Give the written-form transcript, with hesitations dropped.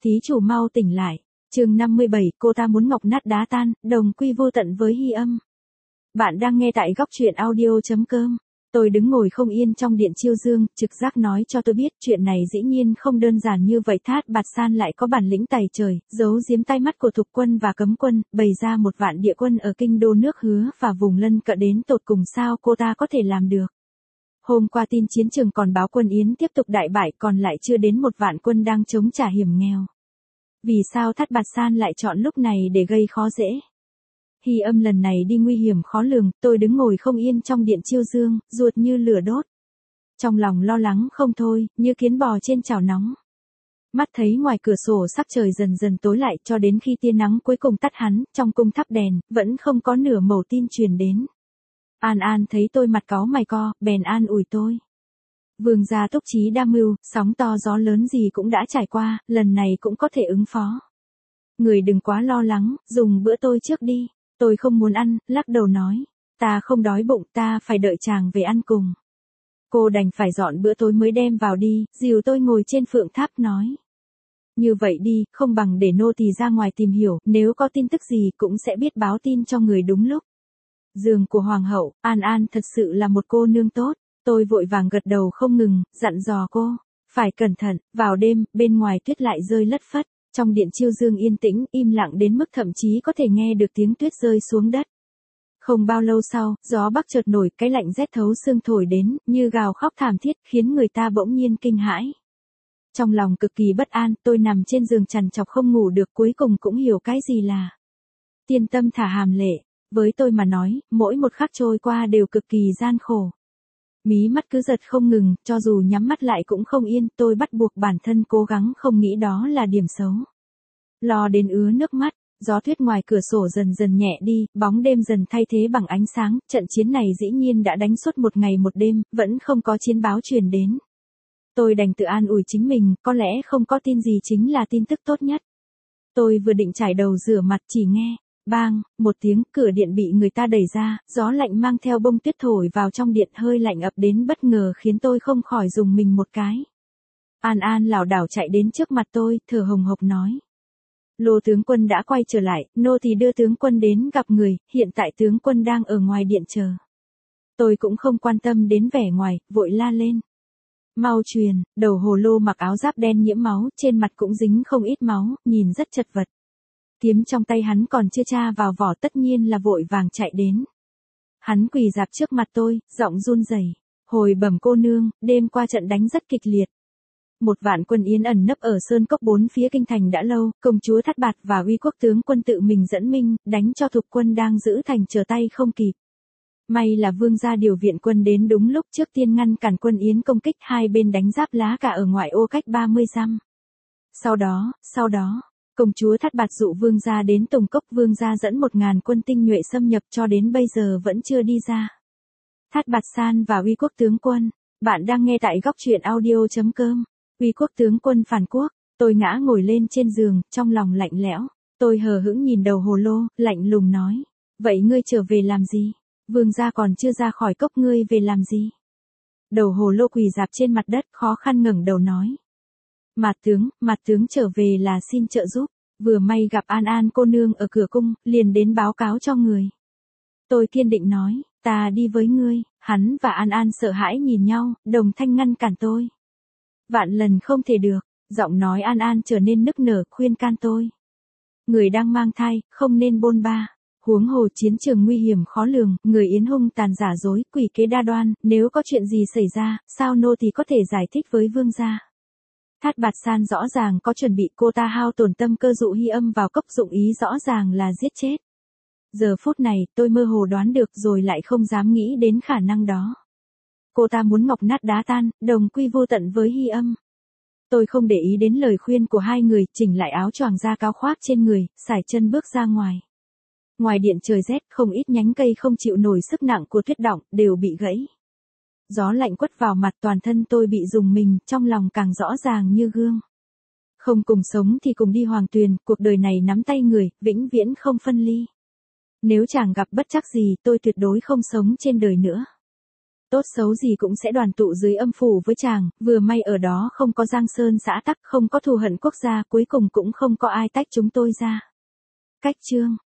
Thí chủ mau tỉnh lại. Chương 57, cô ta muốn ngọc nát đá tan, đồng quy vô tận với Hy Âm. Bạn đang nghe tại góc truyện audio.com. Tôi đứng ngồi không yên trong điện chiêu dương, trực giác nói cho tôi biết chuyện này dĩ nhiên không đơn giản như vậy. Thát Bạt San lại có bản lĩnh tày trời, giấu giếm tay mắt của Thục quân và Cấm quân, bày ra một vạn địa quân ở kinh đô nước Hứa và vùng lân cận đến tột cùng sao cô ta có thể làm được. Hôm qua tin chiến trường còn báo quân Yến tiếp tục đại bại, còn lại chưa đến một vạn quân đang chống trả hiểm nghèo. Vì sao Thát Bạt San lại chọn lúc này để gây khó dễ? Hy Âm lần này đi nguy hiểm khó lường, tôi đứng ngồi không yên trong điện chiêu dương, ruột như lửa đốt. Trong lòng lo lắng không thôi, như kiến bò trên chảo nóng. Mắt thấy ngoài cửa sổ sắc trời dần dần tối lại cho đến khi tia nắng cuối cùng tắt hắn, trong cung thắp đèn, vẫn không có nửa mẩu tin truyền đến. An An thấy tôi mặt cáu mày co, bèn an ủi tôi. Vương gia túc trí đa mưu, sóng to gió lớn gì cũng đã trải qua, lần này cũng có thể ứng phó. Người đừng quá lo lắng, dùng bữa tôi trước đi. Tôi không muốn ăn, lắc đầu nói. Ta không đói bụng, ta phải đợi chàng về ăn cùng. Cô đành phải dọn bữa tối mới đem vào đi, dìu tôi ngồi trên phượng tháp nói. Như vậy đi, không bằng để nô tỳ ra ngoài tìm hiểu, nếu có tin tức gì cũng sẽ biết báo tin cho người đúng lúc. Giường của hoàng hậu, An An thật sự là một cô nương tốt. Tôi vội vàng gật đầu không ngừng, dặn dò cô. Phải cẩn thận, vào đêm, bên ngoài tuyết lại rơi lất phất. Trong điện chiêu dương yên tĩnh, im lặng đến mức thậm chí có thể nghe được tiếng tuyết rơi xuống đất. Không bao lâu sau, gió bắc chợt nổi, cái lạnh rét thấu xương thổi đến, như gào khóc thảm thiết, khiến người ta bỗng nhiên kinh hãi. Trong lòng cực kỳ bất an, tôi nằm trên giường trằn trọc không ngủ được, cuối cùng cũng hiểu cái gì là tiên tâm thả hàm lệ. Với tôi mà nói, mỗi một khắc trôi qua đều cực kỳ gian khổ. Mí mắt cứ giật không ngừng, cho dù nhắm mắt lại cũng không yên, tôi bắt buộc bản thân cố gắng không nghĩ đó là điểm xấu. Lo đến ứa nước mắt, gió tuyết ngoài cửa sổ dần dần nhẹ đi, bóng đêm dần thay thế bằng ánh sáng, trận chiến này dĩ nhiên đã đánh suốt một ngày một đêm, vẫn không có chiến báo truyền đến. Tôi đành tự an ủi chính mình, có lẽ không có tin gì chính là tin tức tốt nhất. Tôi vừa định chải đầu rửa mặt chỉ nghe. Bang, một tiếng, cửa điện bị người ta đẩy ra, gió lạnh mang theo bông tuyết thổi vào trong điện, hơi lạnh ập đến bất ngờ khiến tôi không khỏi rùng mình một cái. An An lảo đảo chạy đến trước mặt tôi, thở hồng hộc nói. Lô tướng quân đã quay trở lại, nô tỳ đưa tướng quân đến gặp người, hiện tại tướng quân đang ở ngoài điện chờ. Tôi cũng không quan tâm đến vẻ ngoài, vội la lên. Mau truyền, đầu hồ lô mặc áo giáp đen nhiễm máu, trên mặt cũng dính không ít máu, nhìn rất chật vật. Kiếm trong tay hắn còn chưa tra vào vỏ, tất nhiên là vội vàng chạy đến. Hắn quỳ rạp trước mặt tôi, giọng run rẩy. Hồi bẩm cô nương, đêm qua trận đánh rất kịch liệt. Một vạn quân Yến ẩn nấp ở sơn cốc bốn phía kinh thành đã lâu, công chúa Thát Bạt và uy quốc tướng quân tự mình dẫn minh, đánh cho Thục quân đang giữ thành trở tay không kịp. May là vương gia điều viện quân đến đúng lúc, trước tiên ngăn cản quân Yến công kích, hai bên đánh giáp lá cả ở ngoại ô cách 30 dặm. Sau đó, công chúa Thát Bạt dụ vương gia đến Tùng Cốc, vương gia dẫn 1000 quân tinh nhuệ xâm nhập, cho đến bây giờ vẫn chưa đi ra. Thát Bạt San và uy quốc tướng quân, bạn đang nghe tại góc truyện audio.com. Uy quốc tướng quân phản quốc, tôi ngã ngồi lên trên giường, trong lòng lạnh lẽo. Tôi hờ hững nhìn đầu hồ lô, lạnh lùng nói. Vậy ngươi trở về làm gì? Vương gia còn chưa ra khỏi cốc, ngươi về làm gì? Đầu hồ lô quỳ rạp trên mặt đất, khó khăn ngẩng đầu nói. Mặt tướng trở về là xin trợ giúp, vừa may gặp An An cô nương ở cửa cung, liền đến báo cáo cho người. Tôi kiên định nói, ta đi với ngươi. Hắn và An An sợ hãi nhìn nhau, đồng thanh ngăn cản tôi. Vạn lần không thể được, giọng nói An An trở nên nức nở, khuyên can tôi. Người đang mang thai, không nên bôn ba. Huống hồ chiến trường nguy hiểm khó lường, người Yến hung tàn giả dối, quỷ kế đa đoan, nếu có chuyện gì xảy ra, sao nô tỳ có thể giải thích với vương gia? Thát Bạt San rõ ràng có chuẩn bị, cô ta hao tổn tâm cơ dụ Hy Âm vào cốc, dụng ý rõ ràng là giết chết. Giờ phút này, tôi mơ hồ đoán được rồi lại không dám nghĩ đến khả năng đó. Cô ta muốn ngọc nát đá tan, đồng quy vô tận với Hy Âm. Tôi không để ý đến lời khuyên của hai người, chỉnh lại áo choàng da cao khoác trên người, sải chân bước ra ngoài. Ngoài điện trời rét, không ít nhánh cây không chịu nổi sức nặng của tuyết đọng, đều bị gãy. Gió lạnh quất vào mặt, toàn thân tôi bị rùng mình, trong lòng càng rõ ràng như gương. Không cùng sống thì cùng đi hoàng tuyền, cuộc đời này nắm tay người, vĩnh viễn không phân ly. Nếu chàng gặp bất trắc gì, tôi tuyệt đối không sống trên đời nữa. tốt xấu gì cũng sẽ đoàn tụ dưới âm phủ với chàng, vừa may ở đó không có giang sơn xã tắc, không có thù hận quốc gia, cuối cùng cũng không có ai tách chúng tôi ra. Cách chương